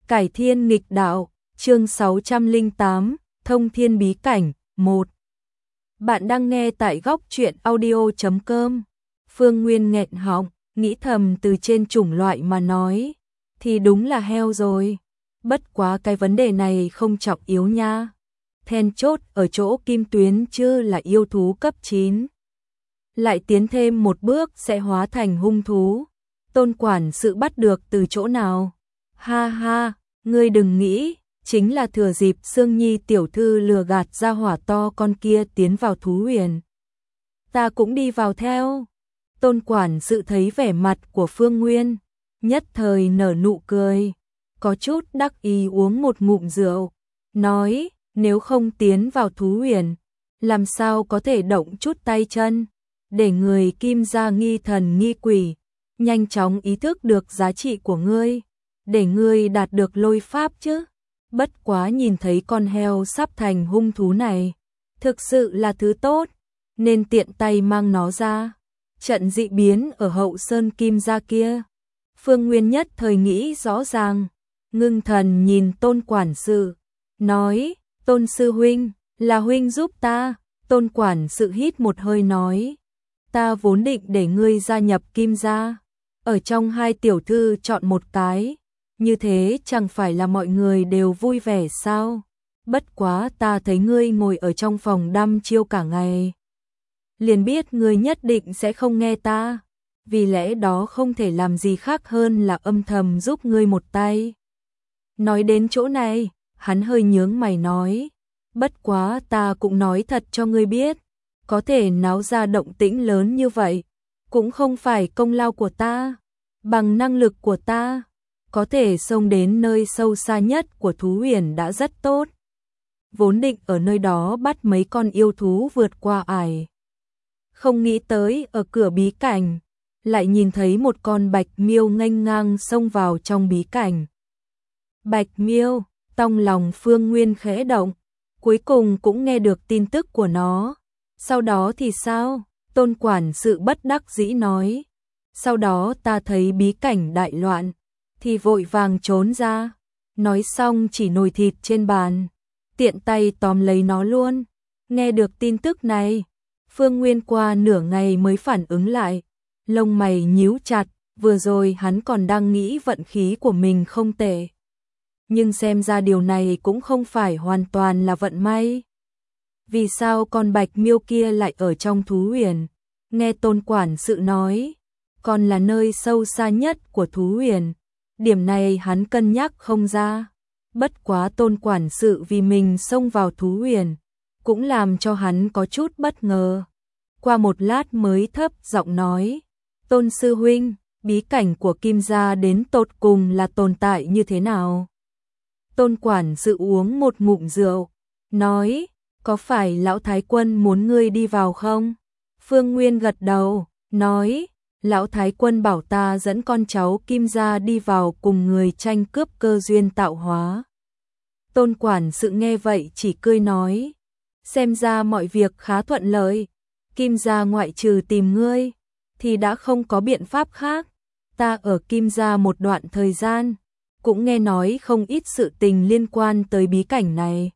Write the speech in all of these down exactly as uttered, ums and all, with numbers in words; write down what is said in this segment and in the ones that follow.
Cải thiên nghịch đạo, chương sáu trăm lẻ tám, thông thiên bí cảnh, một. Bạn đang nghe tại góc truyện audio chấm com. Phương Nguyên nghẹn họng, nghĩ thầm từ trên chủng loại mà nói, thì đúng là heo rồi. Bất quá cái vấn đề này không trọng yếu nha. Then chốt ở chỗ Kim Tuyến Chư là yêu thú cấp chín. Lại tiến thêm một bước sẽ hóa thành hung thú. Tôn quản sự bắt được từ chỗ nào? Ha ha, ngươi đừng nghĩ, chính là thừa dịp Sương Nhi tiểu thư lừa gạt ra hỏa to con kia tiến vào thú huyền. Ta cũng đi vào theo. Tôn quản sự thấy vẻ mặt của Phương Nguyên, nhất thời nở nụ cười, có chút đắc ý uống một ngụm rượu, nói, nếu không tiến vào thú huyền, làm sao có thể động chút tay chân, để người Kim gia nghi thần nghi quỷ, nhanh chóng ý thức được giá trị của ngươi, để ngươi đạt được lôi pháp chứ. Bất quá nhìn thấy con heo sắp thành hung thú này, thực sự là thứ tốt, nên tiện tay mang nó ra. Trận dị biến ở hậu sơn Kim gia kia, Phương Nguyên nhất thời nghĩ rõ ràng, ngưng thần nhìn Tôn quản sự, nói, Tôn sư huynh, là huynh giúp ta. Tôn quản sự hít một hơi nói, ta vốn định để ngươi gia nhập Kim gia, ở trong hai tiểu thư chọn một cái, như thế chẳng phải là mọi người đều vui vẻ sao? Bất quá ta thấy ngươi ngồi ở trong phòng đăm chiêu cả ngày, liền biết ngươi nhất định sẽ không nghe ta, vì lẽ đó không thể làm gì khác hơn là âm thầm giúp ngươi một tay. Nói đến chỗ này, hắn hơi nhướng mày nói, bất quá ta cũng nói thật cho ngươi biết, có thể náo ra động tĩnh lớn như vậy, cũng không phải công lao của ta, bằng năng lực của ta, có thể xông đến nơi sâu xa nhất của thú huyền đã rất tốt. Vốn định ở nơi đó bắt mấy con yêu thú vượt qua ải. Không nghĩ tới ở cửa bí cảnh, lại nhìn thấy một con bạch miêu nghênh ngang xông vào trong bí cảnh. Bạch miêu, trong lòng Phương Nguyên khẽ động, cuối cùng cũng nghe được tin tức của nó. Sau đó thì sao? Tôn quản sự bất đắc dĩ nói. Sau đó ta thấy bí cảnh đại loạn, thì vội vàng trốn ra. Nói xong chỉ nồi thịt trên bàn, tiện tay tóm lấy nó luôn. Nghe được tin tức này, Phương Nguyên qua nửa ngày mới phản ứng lại, lông mày nhíu chặt, vừa rồi hắn còn đang nghĩ vận khí của mình không tệ. Nhưng xem ra điều này cũng không phải hoàn toàn là vận may. Vì sao con bạch miêu kia lại ở trong thú huyền? Nghe Tôn quản sự nói, còn là nơi sâu xa nhất của thú huyền. Điểm này hắn cân nhắc không ra. Bất quá Tôn quản sự vì mình xông vào thú huyền, cũng làm cho hắn có chút bất ngờ. Qua một lát mới thấp giọng nói, Tôn sư huynh, bí cảnh của Kim gia đến tột cùng là tồn tại như thế nào? Tôn quản sự uống một ngụm rượu, nói, có phải lão thái quân muốn ngươi đi vào không? Phương Nguyên gật đầu, nói, lão thái quân bảo ta dẫn con cháu Kim gia đi vào cùng người tranh cướp cơ duyên tạo hóa. Tôn quản sự nghe vậy chỉ cười nói, xem ra mọi việc khá thuận lợi, Kim gia ngoại trừ tìm ngươi, thì đã không có biện pháp khác. Ta ở Kim gia một đoạn thời gian, cũng nghe nói không ít sự tình liên quan tới bí cảnh này.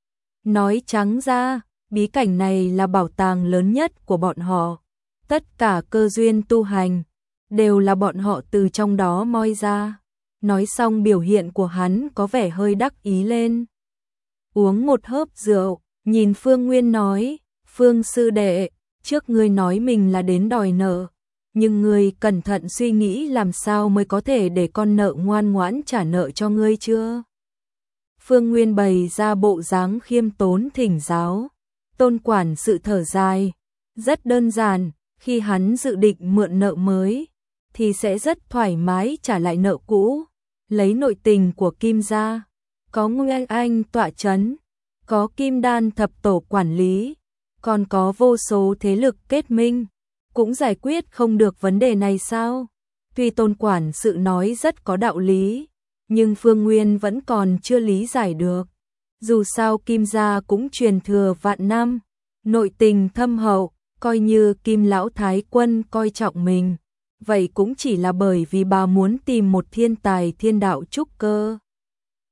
Nói trắng ra, bí cảnh này là bảo tàng lớn nhất của bọn họ. Tất cả cơ duyên tu hành, đều là bọn họ từ trong đó moi ra. Nói xong biểu hiện của hắn có vẻ hơi đắc ý lên. Uống một hớp rượu, nhìn Phương Nguyên nói, Phương sư đệ, trước ngươi nói mình là đến đòi nợ, nhưng ngươi cẩn thận suy nghĩ làm sao mới có thể để con nợ ngoan ngoãn trả nợ cho ngươi chưa? Phương Nguyên bày ra bộ dáng khiêm tốn thỉnh giáo. Tôn quản sự thở dài, rất đơn giản, khi hắn dự định mượn nợ mới, thì sẽ rất thoải mái trả lại nợ cũ, lấy nội tình của Kim gia, có Nguyên Anh tọa chấn, có Kim Đan thập tổ quản lý, còn có vô số thế lực kết minh, cũng giải quyết không được vấn đề này sao? Tuy Tôn quản sự nói rất có đạo lý, nhưng Phương Nguyên vẫn còn chưa lý giải được. Dù sao Kim gia cũng truyền thừa vạn năm, nội tình thâm hậu, coi như Kim lão thái quân coi trọng mình, vậy cũng chỉ là bởi vì bà muốn tìm một thiên tài thiên đạo trúc cơ.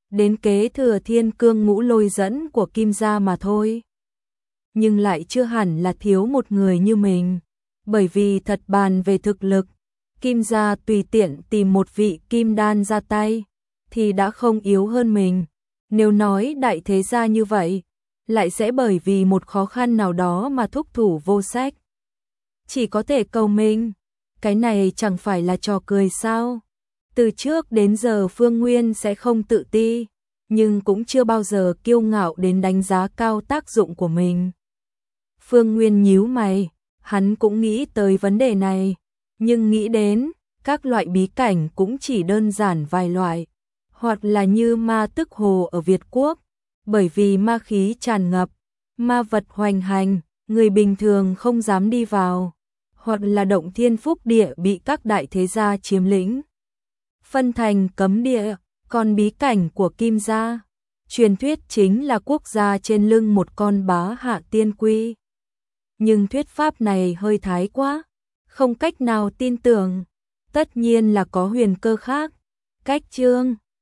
đến kế thừa thiên cương ngũ lôi dẫn của Kim gia mà thôi. Nhưng lại chưa hẳn là thiếu một người như mình, bởi vì thật bàn về thực lực, Kim gia tùy tiện tìm một vị kim đan ra tay, thì đã không yếu hơn mình. Nếu nói đại thế gia như vậy, lại sẽ bởi vì một khó khăn nào đó mà thúc thủ vô sách. Chỉ có thể cầu mình, cái này chẳng phải là trò cười sao? Từ trước đến giờ Phương Nguyên sẽ không tự ti, nhưng cũng chưa bao giờ kiêu ngạo đến đánh giá cao tác dụng của mình. Phương Nguyên nhíu mày, hắn cũng nghĩ tới vấn đề này, nhưng nghĩ đến, các loại bí cảnh cũng chỉ đơn giản vài loại, hoặc là như ma tức hồ ở Việt Quốc, bởi vì ma khí tràn ngập, ma vật hoành hành, người bình thường không dám đi vào, hoặc là động thiên phúc địa bị các đại thế gia chiếm lĩnh, phân thành cấm địa, còn bí cảnh của Kim gia, truyền thuyết chính là quốc gia trên lưng một con bá hạ tiên quy. Nhưng thuyết pháp này hơi thái quá, không cách nào tin tưởng, tất nhiên là có huyền cơ khác. Cách chương